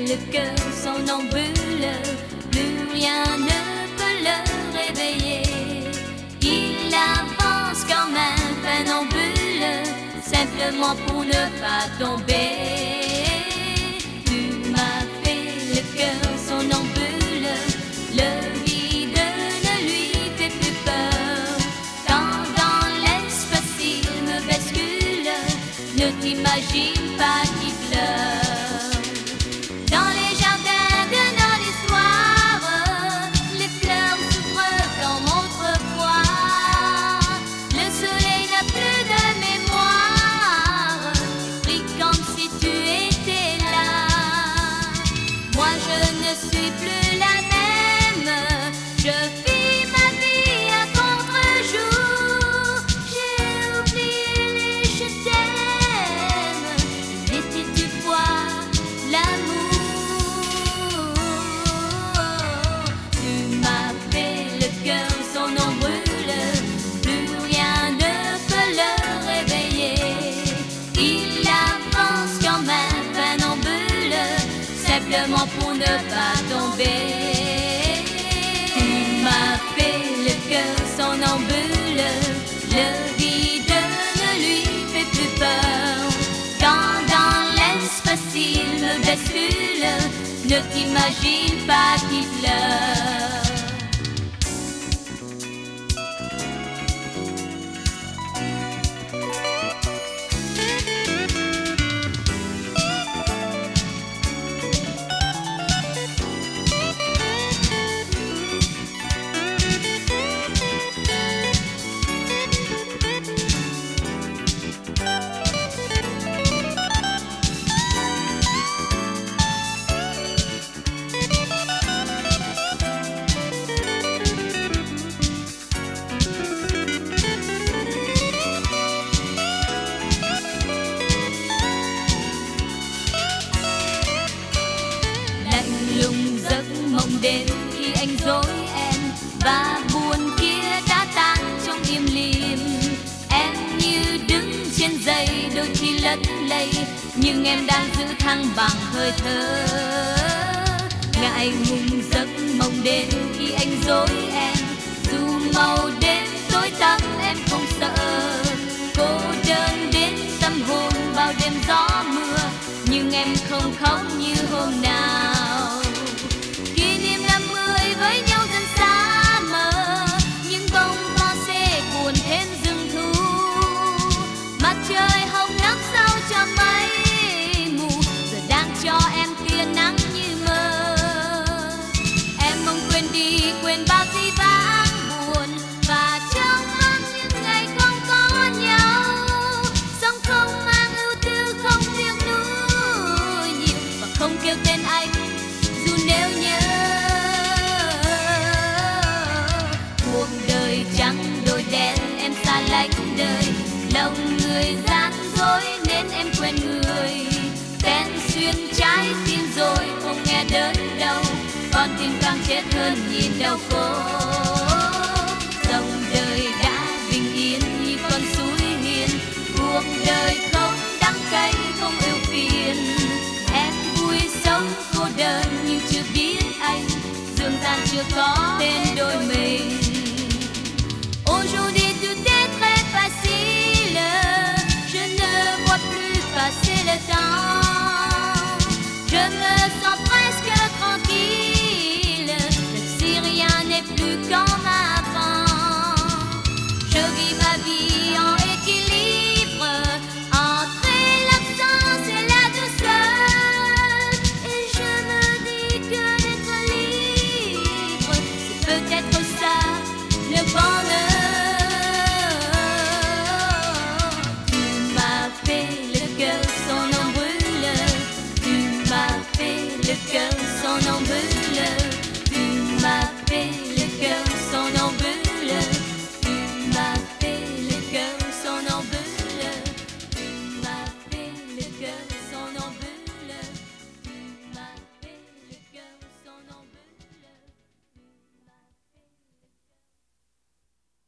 le cœur somnambule, plus rien ne peut le réveiller. Il avance comme un funambule, simplement pour ne pas tomber. Tu m'as fait le cœur somnambule, le vide ne lui fait plus peur. Quand dans l'espace il me bascule, ne t'imagine pas qu'il pleure. Dans les jardins de notre histoire, les fleurs s'ouvrent comme autrefois. Le soleil n'a plus de mémoire, il brille comme si tu étais là. Moi je ne suis plus la même, je vis ma vie à contre-jour. J'ai oublié les je t'aime, l'été tu vois l'amour. Tu m'as fait le cœur somnambule, plus rien ne peut le réveiller. Il avance comme un funambule, simplement pour ne pas tomber. Tu m'as fait le cœur somnambule, le vide ne lui fait plus peur. Quand dans l'espace il me bascule, ne t'imagine pas qu'il pleure. Đến khi anh dối em và buồn kia đã tan trong im lìm. Em như đứng trên dây đôi khi lất lây, nhưng em đang giữ thăng bằng hơi thở. Ngại ngùng giấc mộng đến khi anh dối em, dù màu đêm tối tăm em không sợ. Cô đơn đến tâm hồn bao đêm gió mưa, nhưng em không khóc như hôm nào. Với nhau dần xa mờ, những bông hoa sẽ buồn thêm rừng thu. Mặt trời hồng nắng sau cho mây mù, giờ đang cho em tia nắng như mơ. Em mong quên đi, quên bao dĩ vãng buồn, và trong mắt những ngày không có nhau. Sống không mang ưu tư, không tiếc nuối nhiều, và không kêu tên anh dù nếu nhớ. Trắng đôi đen em xa lánh đời, lòng người gian dối nên em quên người. Tên xuyên trái tim rồi không nghe đớn đâu, con tim càng chết hơn nhìn đau khổ.